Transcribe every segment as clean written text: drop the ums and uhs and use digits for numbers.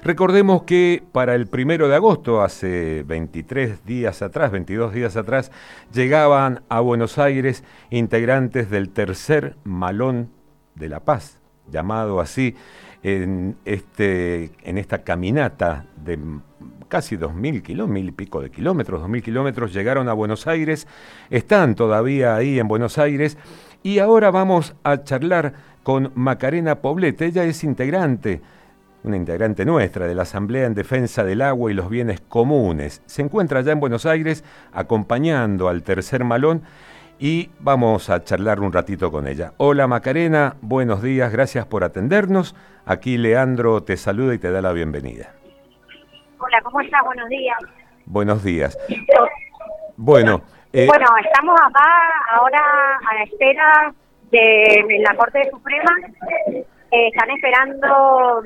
Recordemos que para el 1 de agosto, hace 22 días atrás, llegaban a Buenos Aires integrantes del Tercer Malón de la Paz, llamado así, en esta caminata de casi 2.000 kilómetros, 1.000 y pico de kilómetros, 2.000 kilómetros, llegaron a Buenos Aires, están todavía ahí en Buenos Aires, y ahora vamos a charlar con Macarena Poblete. Ella es una integrante nuestra de la Asamblea en Defensa del Agua y los Bienes Comunes. Se encuentra allá en Buenos Aires acompañando al Tercer Malón y vamos a charlar un ratito con ella. Hola Macarena, buenos días, gracias por atendernos. Aquí Leandro te saluda y te da la bienvenida. Hola, ¿cómo estás? Buenos días. Buenos días. Bueno, estamos acá ahora a la espera de la Corte Suprema. Están esperando,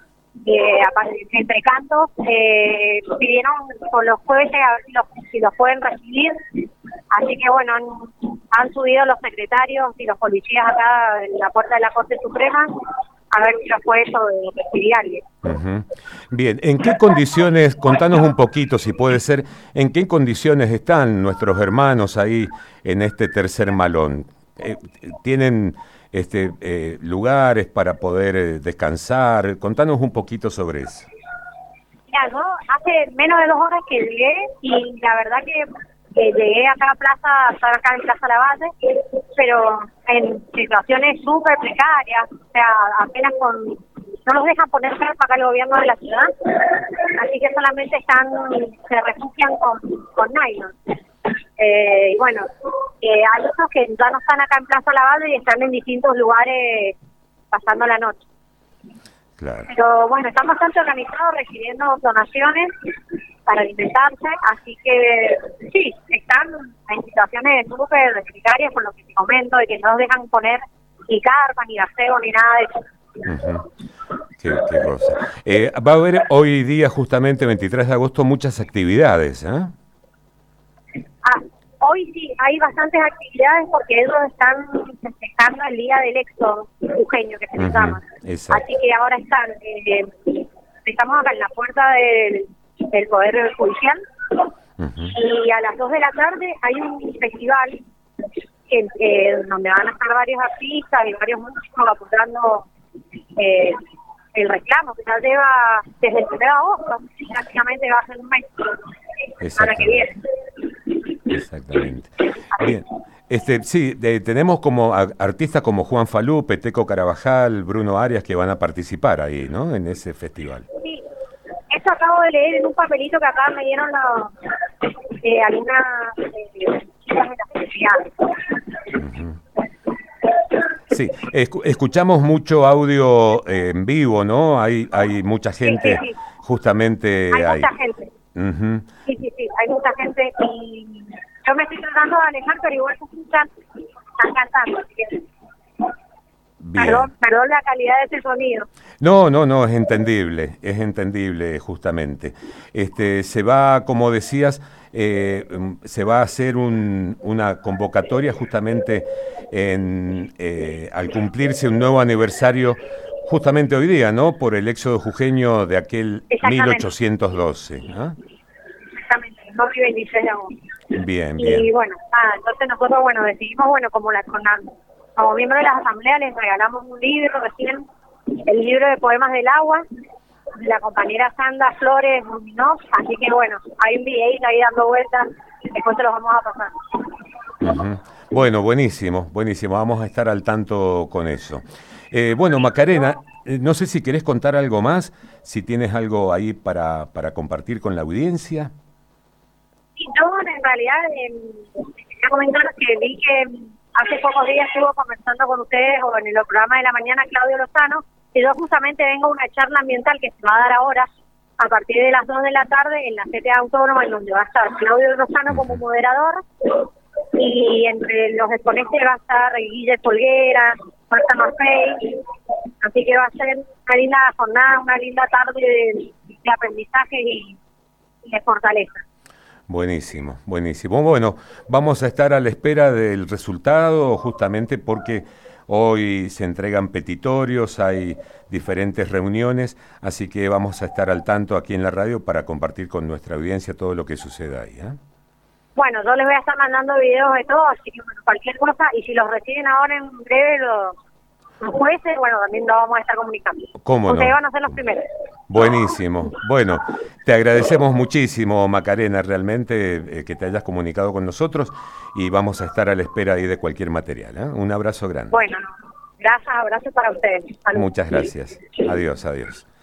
entre cantos, pidieron por los jueces a ver si los pueden recibir. Así que bueno, han subido los secretarios y los policías acá en la puerta de la Corte Suprema a ver si los jueces recibir a alguien. Uh-huh. Bien, ¿en qué condiciones, contanos un poquito si puede ser, en qué condiciones están nuestros hermanos ahí en este Tercer Malón? ¿Tienen lugares para poder descansar? Contanos un poquito sobre eso. Mira, yo hace menos de 2 horas que llegué y la verdad que llegué acá a Plaza, estar acá en Plaza Lavalle, pero en situaciones súper precarias, o sea, apenas no los dejan poner carpa acá el gobierno de la ciudad, así que solamente se refugian con nylon. Y bueno, hay otros que ya no están acá en Plaza Lavalle y están en distintos lugares pasando la noche. Claro. Pero bueno, están bastante organizados recibiendo donaciones para alimentarse, así que sí, están en situaciones súper precarias por lo que te comento, de que no los dejan poner ni carpas, ni gazebo, ni nada de eso. Uh-huh. Qué cosa. Va a haber hoy día, justamente 23 de agosto, muchas actividades, ¿eh? Hoy sí, hay bastantes actividades porque ellos están festejando el Día del Éxodo jujeño, que se les llama. Exacto. Así que ahora estamos acá en la puerta del Poder Judicial. Uh-huh. Y a las 2 de la tarde hay un festival donde van a estar varios artistas y varios músicos apuntando el reclamo que ya lleva desde el 1 de agosto, prácticamente va a ser un mes para que viene. Exactamente. Bien. Sí, tenemos como artistas como Juan Falú, Peteco Carabajal, Bruno Arias que van a participar ahí, ¿no? En ese festival. Sí, eso acabo de leer en un papelito que acá me dieron algunas chicas de la felicidad. Uh-huh. Sí, escuchamos mucho audio en vivo, ¿no? Hay mucha gente, sí. Justamente hay ahí. Mucha gente. Uh-huh. Sí, hay mucha gente y yo me estoy tratando de alejar, pero igual se escuchan, están cantando, así que... Perdón la calidad de ese sonido. No, es entendible justamente. Se va, como decías, se va a hacer una convocatoria justamente al cumplirse un nuevo aniversario justamente hoy día, ¿no? Por el éxodo jujeño de aquel 1812. ¿Ah? Exactamente, el 12 y 26 de agosto. Bien. Y bueno, entonces nosotros, decidimos, como miembros de la Asamblea les regalamos un libro, recién el libro de poemas del agua, de la compañera Sandra Flores Muñoz, así que hay un videíto ahí dando vueltas, después te los vamos a pasar. Uh-huh. Bueno, buenísimo, vamos a estar al tanto con eso. Macarena, no sé si querés contar algo más, si tienes algo ahí para compartir con la audiencia. Sí, yo en realidad quería comentar que vi que hace pocos días estuvo conversando con ustedes o en el programa de la mañana Claudio Lozano, y yo justamente vengo a una charla ambiental que se va a dar ahora a partir de las 2 de la tarde en la CTA Autónoma, en donde va a estar Claudio Lozano como moderador, y entre los exponentes va a estar Guille Folguera, Marta Marfey, así que va a ser una linda jornada, una linda tarde de aprendizaje y de fortaleza. Buenísimo. Bueno, vamos a estar a la espera del resultado justamente porque Hoy se entregan petitorios, hay diferentes reuniones, así que vamos a estar al tanto aquí en la radio para compartir con nuestra audiencia todo lo que suceda ahí, ¿eh? Bueno, yo les voy a estar mandando videos de todo, así que bueno, cualquier cosa, y si los reciben ahora en breve los jueces, bueno, también lo vamos a estar comunicando. ¿Cómo no? Ustedes van a ser los primeros. Buenísimo. Bueno, te agradecemos muchísimo, Macarena, realmente que te hayas comunicado con nosotros y vamos a estar a la espera ahí de cualquier material, ¿eh? Un abrazo grande. Bueno, gracias, abrazo para ustedes. Salud. Muchas gracias. Adiós, adiós.